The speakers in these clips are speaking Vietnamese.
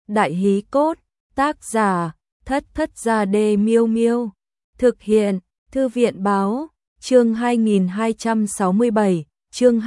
Đại hí cốt, tác giả, Thất Thất Gia Đê Miêu Miêu. Thực hiện, Thư viện Báo, chương 2267, chương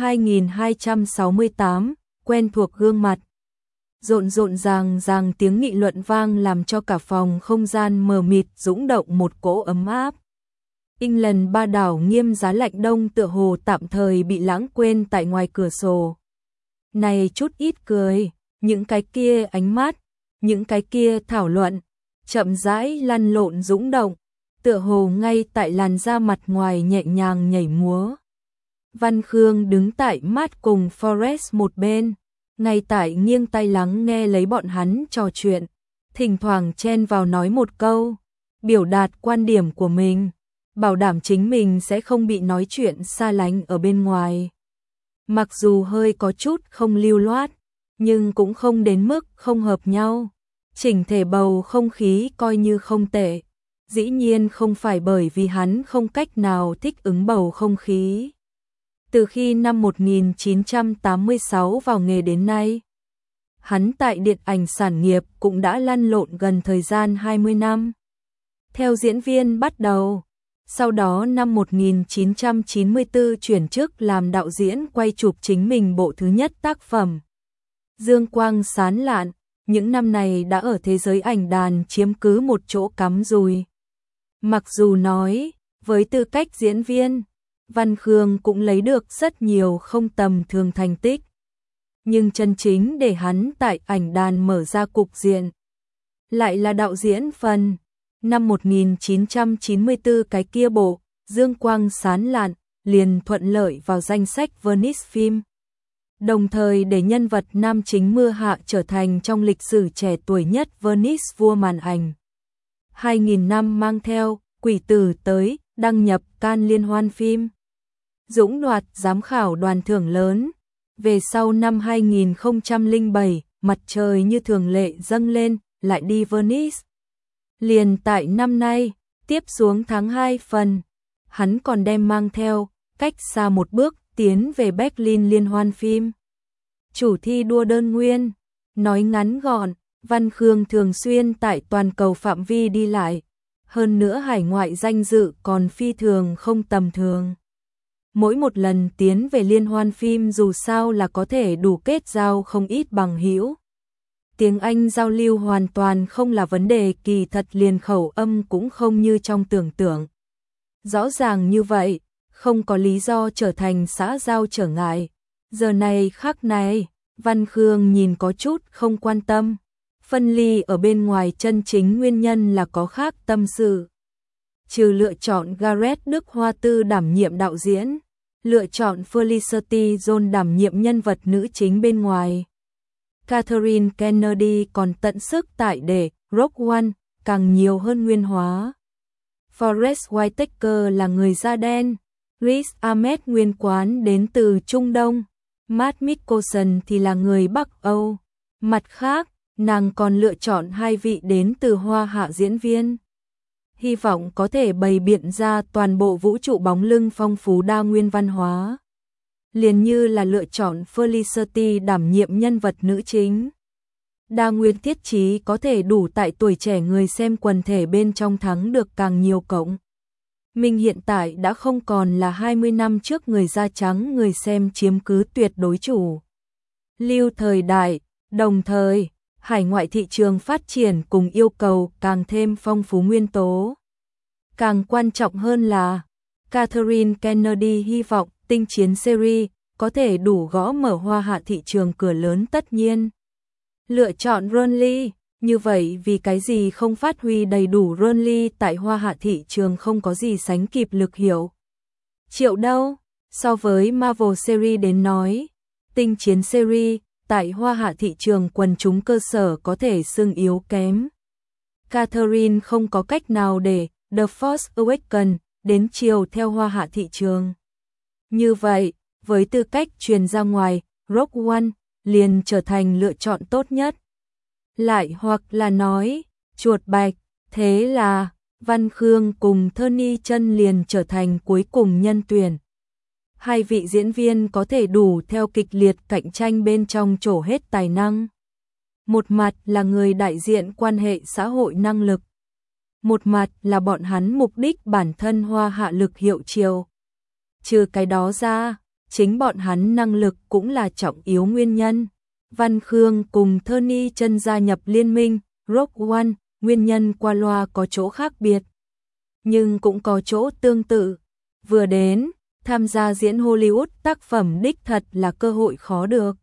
2268, quen thuộc gương mặt. Rộn rộn ràng ràng tiếng nghị luận vang làm cho cả phòng không gian mờ mịt dũng động một cỗ ấm áp. England ba đảo nghiêm giá lạnh đông tựa hồ tạm thời bị lãng quên tại ngoài cửa sổ. Này chút ít cười, những cái kia ánh mắt, những cái kia thảo luận, chậm rãi lăn lộn dũng động, tựa hồ ngay tại làn da mặt ngoài nhẹ nhàng nhảy múa. Văn Khương đứng tại mát cùng Forrest một bên, ngay tại nghiêng tai lắng nghe lấy bọn hắn trò chuyện, thỉnh thoảng chen vào nói một câu, biểu đạt quan điểm của mình, bảo đảm chính mình sẽ không bị nói chuyện xa lánh ở bên ngoài. Mặc dù hơi có chút không lưu loát, nhưng cũng không đến mức không hợp nhau. Chỉnh thể bầu không khí coi như không tệ. Dĩ nhiên không phải bởi vì hắn không cách nào thích ứng bầu không khí. Từ khi năm 1986 vào nghề đến nay, hắn tại điện ảnh sản nghiệp cũng đã lăn lộn gần thời gian 20 năm. Theo diễn viên bắt đầu, sau đó năm 1994 chuyển chức làm đạo diễn quay chụp chính mình bộ thứ nhất tác phẩm. Dương quang sáng lạn, những năm này đã ở thế giới ảnh đàn chiếm cứ một chỗ cắm rùi. Mặc dù nói, với tư cách diễn viên, Văn Khương cũng lấy được rất nhiều không tầm thường thành tích. Nhưng chân chính để hắn tại ảnh đàn mở ra cục diện, lại là đạo diễn phần. Năm 1994 cái kia bộ, Dương quang sáng lạn, liền thuận lợi vào danh sách Venice phim. Đồng thời để nhân vật nam chính Mưa Hạ trở thành trong lịch sử trẻ tuổi nhất Venice vua màn ảnh. 2000 năm mang theo Quỷ Tử tới, đăng nhập Cannes liên hoan phim. Dũng đoạt giám khảo đoàn thưởng lớn. Về sau năm 2007, Mặt trời như thường lệ dâng lên, lại đi Venice. Liền tại năm nay, tiếp xuống tháng 2 phần, hắn còn đem mang theo, cách xa một bước, tiến về Berlin liên hoan phim. Chủ thi đua đơn nguyên, nói ngắn gọn, Văn Khương thường xuyên tại toàn cầu phạm vi đi lại, hơn nữa hải ngoại danh dự còn phi thường không tầm thường. Mỗi một lần tiến về liên hoan phim dù sao là có thể đủ kết giao không ít bằng hữu. Tiếng Anh giao lưu hoàn toàn không là vấn đề, kỳ thật liền khẩu âm cũng không như trong tưởng tượng. Rõ ràng như vậy, không có lý do trở thành xã giao trở ngại. Giờ này khắc này, Văn Khương nhìn có chút không quan tâm. Phân ly ở bên ngoài chân chính nguyên nhân là có khác tâm sự. Trừ lựa chọn Gareth Đức Hoa Tư đảm nhiệm đạo diễn, lựa chọn Felicity Jones đảm nhiệm nhân vật nữ chính bên ngoài, Catherine Kennedy còn tận sức tại để Rogue One càng nhiều hơn nguyên hóa. Forrest Whitaker là người da đen, Riz Ahmed nguyên quán đến từ Trung Đông, Matt Mikkelsen thì là người Bắc Âu. Mặt khác, nàng còn lựa chọn hai vị đến từ Hoa Hạ diễn viên. Hy vọng có thể bày biện ra toàn bộ vũ trụ bóng lưng phong phú đa nguyên văn hóa. Liền như là lựa chọn Felicity đảm nhiệm nhân vật nữ chính. Đa nguyên thiết chí có thể đủ tại tuổi trẻ người xem quần thể bên trong thắng được càng nhiều cộng. Mình hiện tại đã không còn là 20 năm trước người da trắng người xem chiếm cứ tuyệt đối chủ lưu thời đại, đồng thời, hải ngoại thị trường phát triển cùng yêu cầu càng thêm phong phú nguyên tố. Càng quan trọng hơn là, Catherine Kennedy hy vọng Tinh Chiến series có thể đủ gõ mở Hoa Hạ thị trường cửa lớn tất nhiên. Lựa chọn Ron Lee, như vậy vì cái gì không phát huy đầy đủ Ron Lee tại Hoa Hạ thị trường không có gì sánh kịp lực hiệu triệu đâu. So với Marvel series đến nói, Tinh Chiến series tại Hoa Hạ thị trường quần chúng cơ sở có thể xưng yếu kém. Catherine không có cách nào để The Force Awakens đến chiều theo Hoa Hạ thị trường. Như vậy, với tư cách truyền ra ngoài, Rogue One liền trở thành lựa chọn tốt nhất. Lại hoặc là nói, chuột bạch, thế là Văn Khương cùng Tony Chân liền trở thành cuối cùng nhân tuyển. Hai vị diễn viên có thể đủ theo kịch liệt cạnh tranh bên trong trổ hết tài năng. Một mặt là người đại diện quan hệ xã hội năng lực, một mặt là bọn hắn mục đích bản thân Hoa Hạ lực hiệu chiều. Trừ cái đó ra, chính bọn hắn năng lực cũng là trọng yếu nguyên nhân. Văn Khương cùng Tony Chân gia nhập liên minh Rogue One, nguyên nhân qua loa có chỗ khác biệt, nhưng cũng có chỗ tương tự. Vừa đến, tham gia diễn Hollywood tác phẩm đích thật là cơ hội khó được.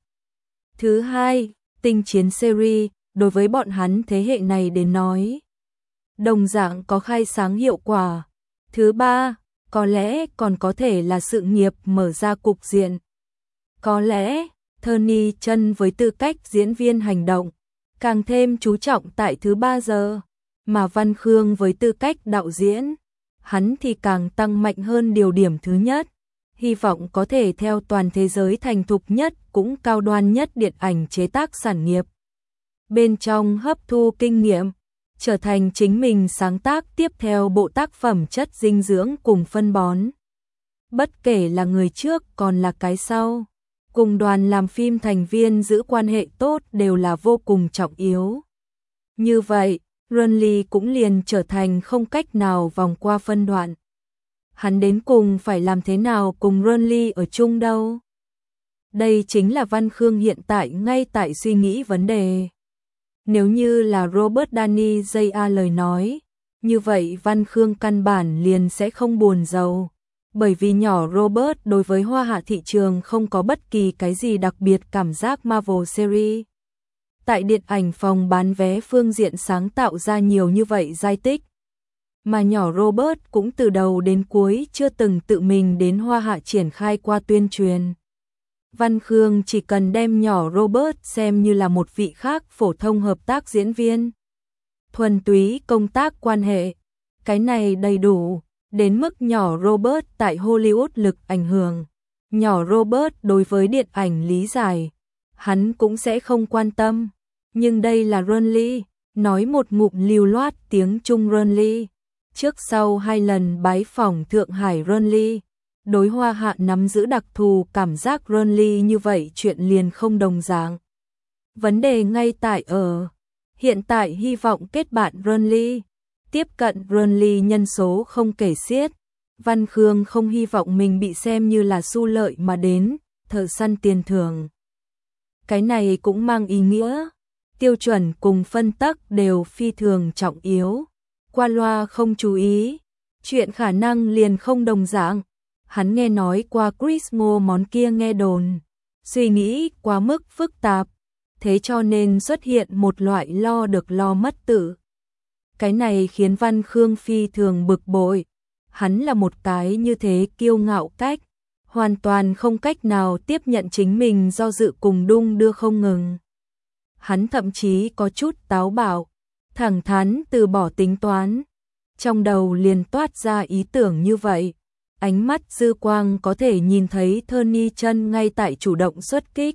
Thứ hai, tinh chiến series, đối với bọn hắn thế hệ này đến nói, đồng dạng có khai sáng hiệu quả. Thứ ba, có lẽ còn có thể là sự nghiệp mở ra cục diện. Có lẽ, Tony Chân với tư cách diễn viên hành động, càng thêm chú trọng tại thứ ba giờ, mà Văn Khương với tư cách đạo diễn, hắn thì càng tăng mạnh hơn điều điểm thứ nhất, hy vọng có thể theo toàn thế giới thành thục nhất cũng cao đoan nhất điện ảnh chế tác sản nghiệp. Bên trong hấp thu kinh nghiệm, trở thành chính mình sáng tác tiếp theo bộ tác phẩm chất dinh dưỡng cùng phân bón. Bất kể là người trước còn là cái sau, cùng đoàn làm phim thành viên giữ quan hệ tốt đều là vô cùng trọng yếu. Như vậy, Ronly cũng liền trở thành không cách nào vòng qua phân đoạn. Hắn đến cùng phải làm thế nào cùng Ronly ở chung đâu? Đây chính là Văn Khương hiện tại ngay tại suy nghĩ vấn đề. Nếu như là Robert Downey Jr. lời nói, như vậy Văn Khương căn bản liền sẽ không buồn giàu. Bởi vì nhỏ Robert đối với Hoa Hạ thị trường không có bất kỳ cái gì đặc biệt cảm giác Marvel series. Tại điện ảnh phòng bán vé phương diện sáng tạo ra nhiều như vậy giai tích. Mà nhỏ Robert cũng từ đầu đến cuối chưa từng tự mình đến Hoa Hạ triển khai qua tuyên truyền. Văn Khương chỉ cần đem nhỏ Robert xem như là một vị khác phổ thông hợp tác diễn viên. Thuần túy công tác quan hệ. Cái này đầy đủ, đến mức nhỏ Robert tại Hollywood lực ảnh hưởng. Nhỏ Robert đối với điện ảnh lý giải, hắn cũng sẽ không quan tâm. Nhưng đây là Ronly, nói một ngụm lưu loát tiếng Trung Ronly. Trước sau 2 lần bái phỏng Thượng Hải Ronly, đối Hoa Hạ nắm giữ đặc thù cảm giác Ronly như vậy chuyện liền không đồng dạng. Vấn đề ngay tại ở, hiện tại hy vọng kết bạn Ronly, tiếp cận Ronly nhân số không kể xiết. Văn Khương không hy vọng mình bị xem như là xu lợi mà đến, thợ săn tiền thưởng. Cái này cũng mang ý nghĩa, tiêu chuẩn cùng phân tắc đều phi thường trọng yếu. Qua loa không chú ý, chuyện khả năng liền không đồng dạng. Hắn nghe nói qua Chris Ngô món kia nghe đồn, suy nghĩ quá mức phức tạp, thế cho nên xuất hiện một loại lo được lo mất tự. Cái này khiến Văn Khương phi thường bực bội. Hắn là một cái như thế kiêu ngạo cách, hoàn toàn không cách nào tiếp nhận chính mình do dự cùng đung đưa không ngừng. Hắn thậm chí có chút táo bạo, thẳng thắn từ bỏ tính toán. Trong đầu liền toát ra ý tưởng như vậy. Ánh mắt dư quang có thể nhìn thấy Tony Chân ngay tại chủ động xuất kích.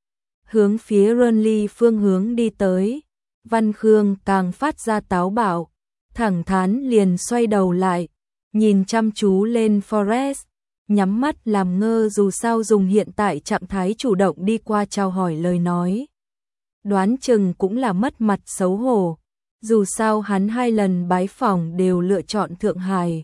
Hướng phía Ronly phương hướng đi tới. Văn Khương càng phát ra táo bạo, thẳng thắn liền xoay đầu lại, nhìn chăm chú lên Forrest, nhắm mắt làm ngơ dù sao dùng hiện tại trạng thái chủ động đi qua chào hỏi lời nói. Đoán chừng cũng là mất mặt xấu hổ, dù sao hắn 2 lần bái phỏng đều lựa chọn Thượng Hải,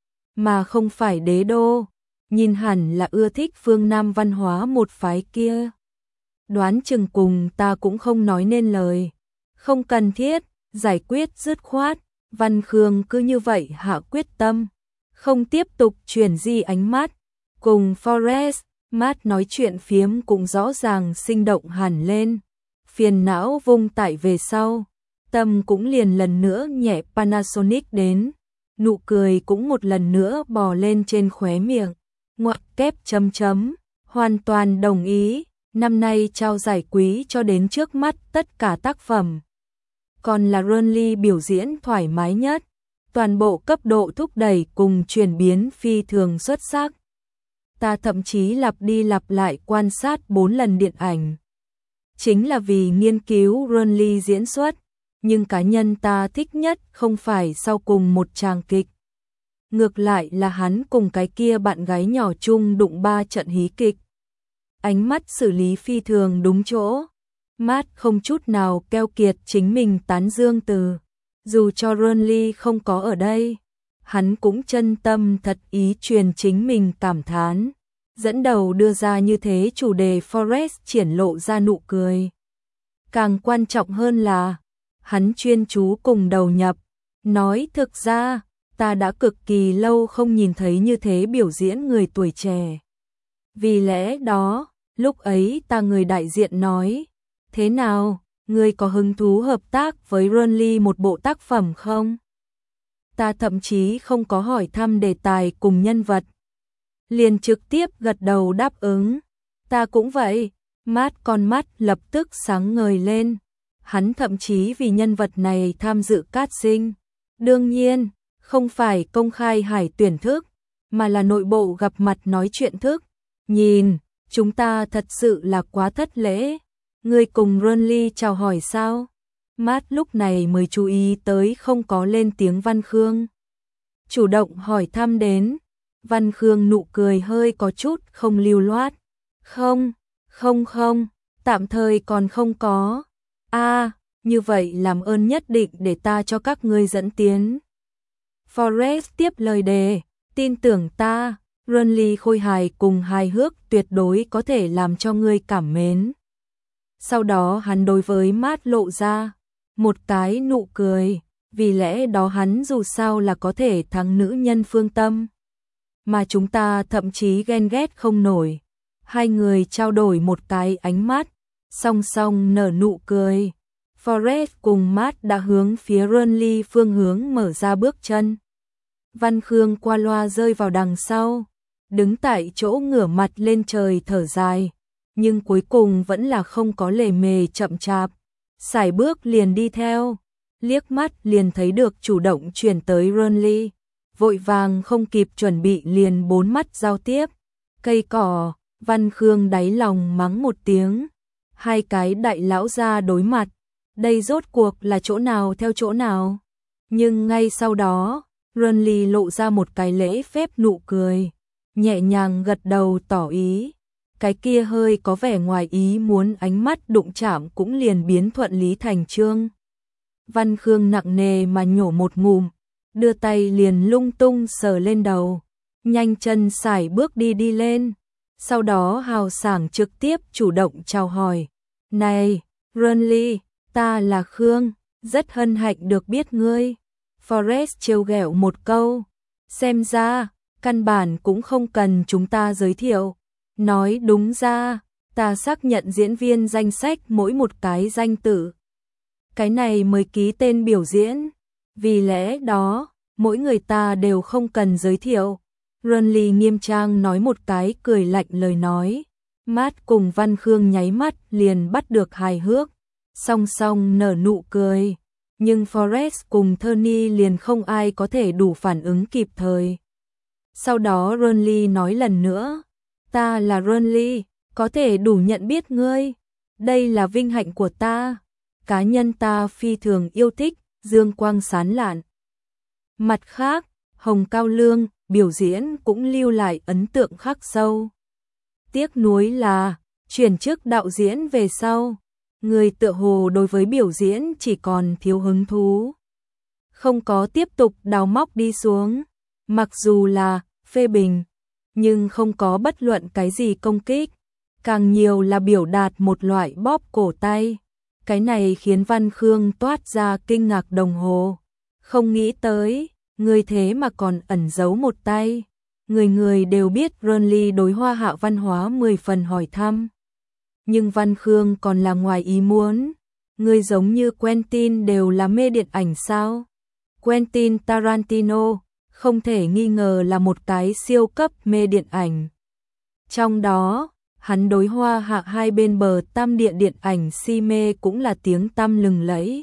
mà không phải đế đô, nhìn hẳn là ưa thích phương Nam văn hóa một phái kia. Đoán chừng cùng ta cũng không nói nên lời, không cần thiết, giải quyết dứt khoát. Văn Khương cứ như vậy hạ quyết tâm, không tiếp tục chuyển di ánh mắt, cùng Forrest, Matt nói chuyện phiếm cũng rõ ràng sinh động hẳn lên, phiền não vung tải về sau, tâm cũng liền lần nữa nhẹ Panasonic đến, nụ cười cũng một lần nữa bò lên trên khóe miệng, ngoặc kép chấm chấm, hoàn toàn đồng ý, năm nay trao giải quý cho đến trước mắt tất cả tác phẩm. Còn là Ronly biểu diễn thoải mái nhất, toàn bộ cấp độ thúc đẩy cùng chuyển biến phi thường xuất sắc. Ta thậm chí lặp đi lặp lại quan sát 4 lần điện ảnh. Chính là vì nghiên cứu Ronly diễn xuất, nhưng cá nhân ta thích nhất không phải sau cùng một tràng kịch. Ngược lại là hắn cùng cái kia bạn gái nhỏ chung đụng 3 trận hí kịch. Ánh mắt xử lý phi thường đúng chỗ. Matt không chút nào keo kiệt chính mình tán dương từ. Dù cho Ronly không có ở đây, hắn cũng chân tâm thật ý truyền chính mình cảm thán. Dẫn đầu đưa ra như thế chủ đề, Forrest triển lộ ra nụ cười. Càng quan trọng hơn là, hắn chuyên chú cùng đầu nhập, nói thực ra, ta đã cực kỳ lâu không nhìn thấy như thế biểu diễn người tuổi trẻ. Vì lẽ đó, lúc ấy ta người đại diện nói, thế nào, ngươi có hứng thú hợp tác với Ronly một bộ tác phẩm không? Ta thậm chí không có hỏi thăm đề tài cùng nhân vật, liền trực tiếp gật đầu đáp ứng. Ta cũng vậy. Matt con mắt lập tức sáng ngời lên. Hắn thậm chí vì nhân vật này tham dự casting. Đương nhiên, không phải công khai hải tuyển thức, mà là nội bộ gặp mặt nói chuyện thức. Nhìn, chúng ta thật sự là quá thất lễ. Ngươi cùng Ronly chào hỏi sao? Matt lúc này mới chú ý tới không có lên tiếng Văn Khương. Chủ động hỏi thăm đến. Văn Khương nụ cười hơi có chút không lưu loát. Không, tạm thời còn không có. Như vậy làm ơn nhất định để ta cho các ngươi dẫn tiến. Forrest tiếp lời đề, tin tưởng ta, Ronly khôi hài cùng hài hước tuyệt đối có thể làm cho ngươi cảm mến. Sau đó hắn đối với Matt lộ ra một cái nụ cười, vì lẽ đó hắn dù sao là có thể thắng nữ nhân phương tâm. Mà chúng ta thậm chí ghen ghét không nổi. Hai người trao đổi một cái ánh mắt, song song nở nụ cười. Forrest cùng Matt đã hướng phía Ronly phương hướng mở ra bước chân. Văn Khương qua loa rơi vào đằng sau, đứng tại chỗ ngửa mặt lên trời thở dài, nhưng cuối cùng vẫn là không có lề mề chậm chạp, sải bước liền đi theo, liếc mắt liền thấy được chủ động chuyển tới Ronly, vội vàng không kịp chuẩn bị liền bốn mắt giao tiếp. Cây cỏ, Văn Khương đáy lòng mắng một tiếng, hai cái đại lão ra đối mặt, đây rốt cuộc là chỗ nào theo chỗ nào. Nhưng ngay sau đó, Ronly lộ ra một cái lễ phép nụ cười, nhẹ nhàng gật đầu tỏ ý. Cái kia hơi có vẻ ngoài ý muốn ánh mắt đụng chạm cũng liền biến thuận lý thành chương. Văn Khương nặng nề mà nhổ một ngụm, đưa tay liền lung tung sờ lên đầu, nhanh chân sải bước đi lên. Sau đó hào sảng trực tiếp chủ động chào hỏi. Này, Ronly, ta là Khương, rất hân hạnh được biết ngươi. Forrest trêu ghẹo một câu, xem ra, căn bản cũng không cần chúng ta giới thiệu. Nói đúng ra, ta xác nhận diễn viên danh sách mỗi một cái danh tự. Cái này mới ký tên biểu diễn, vì lẽ đó, mỗi người ta đều không cần giới thiệu. Ronly nghiêm trang nói một cái cười lạnh lời nói. Matt cùng Văn Khương nháy mắt liền bắt được hài hước, song song nở nụ cười. Nhưng Forrest cùng Tony liền không ai có thể đủ phản ứng kịp thời. Sau đó Ronly nói lần nữa, ta là Ronly, có thể đủ nhận biết ngươi. Đây là vinh hạnh của ta. Cá nhân ta phi thường yêu thích, dương quang sáng lạn. Mặt khác, Hồng Cao Lương, biểu diễn cũng lưu lại ấn tượng khắc sâu. Tiếc nuối là, chuyển chức đạo diễn về sau, người tựa hồ đối với biểu diễn chỉ còn thiếu hứng thú. Không có tiếp tục đào móc đi xuống, mặc dù là phê bình, nhưng không có bất luận cái gì công kích, càng nhiều là biểu đạt một loại bóp cổ tay. Cái này khiến Văn Khương toát ra kinh ngạc đồng hồ. Không nghĩ tới, người thế mà còn ẩn giấu một tay. Người đều biết Ronly đối Hoa Hạ văn hóa 10 phần hỏi thăm. Nhưng Văn Khương còn là ngoài ý muốn. Người giống như Quentin đều là mê điện ảnh sao? Quentin Tarantino không thể nghi ngờ là một cái siêu cấp mê điện ảnh. Trong đó, hắn đối Hoa Hạ hai bên bờ tam địa điện ảnh si mê cũng là tiếng tăm lừng lẫy.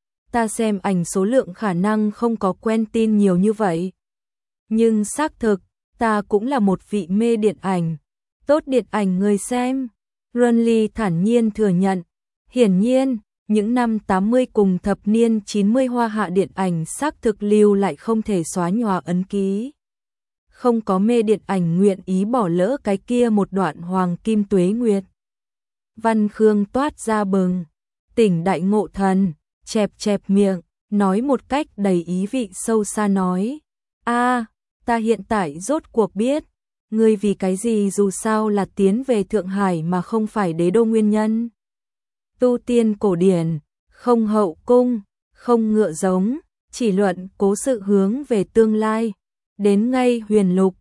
Ta xem ảnh số lượng khả năng không có Quentin nhiều như vậy. Nhưng xác thực, ta cũng là một vị mê điện ảnh. Tốt điện ảnh người xem. Ronly thản nhiên thừa nhận. Hiển nhiên, những năm 80 cùng thập niên 90 Hoa Hạ điện ảnh xác thực lưu lại không thể xóa nhòa ấn ký. Không có mê điện ảnh nguyện ý bỏ lỡ cái kia một đoạn hoàng kim tuế nguyệt. Văn Khương toát ra bừng tỉnh đại ngộ thần, chẹp chẹp miệng, nói một cách đầy ý vị sâu xa nói: "A, ta hiện tại rốt cuộc biết, ngươi vì cái gì dù sao là tiến về Thượng Hải mà không phải Đế đô nguyên nhân. Tu tiên cổ điển, không hậu cung, không ngựa giống, chỉ luận cố sự hướng về tương lai, đến ngay huyền lục,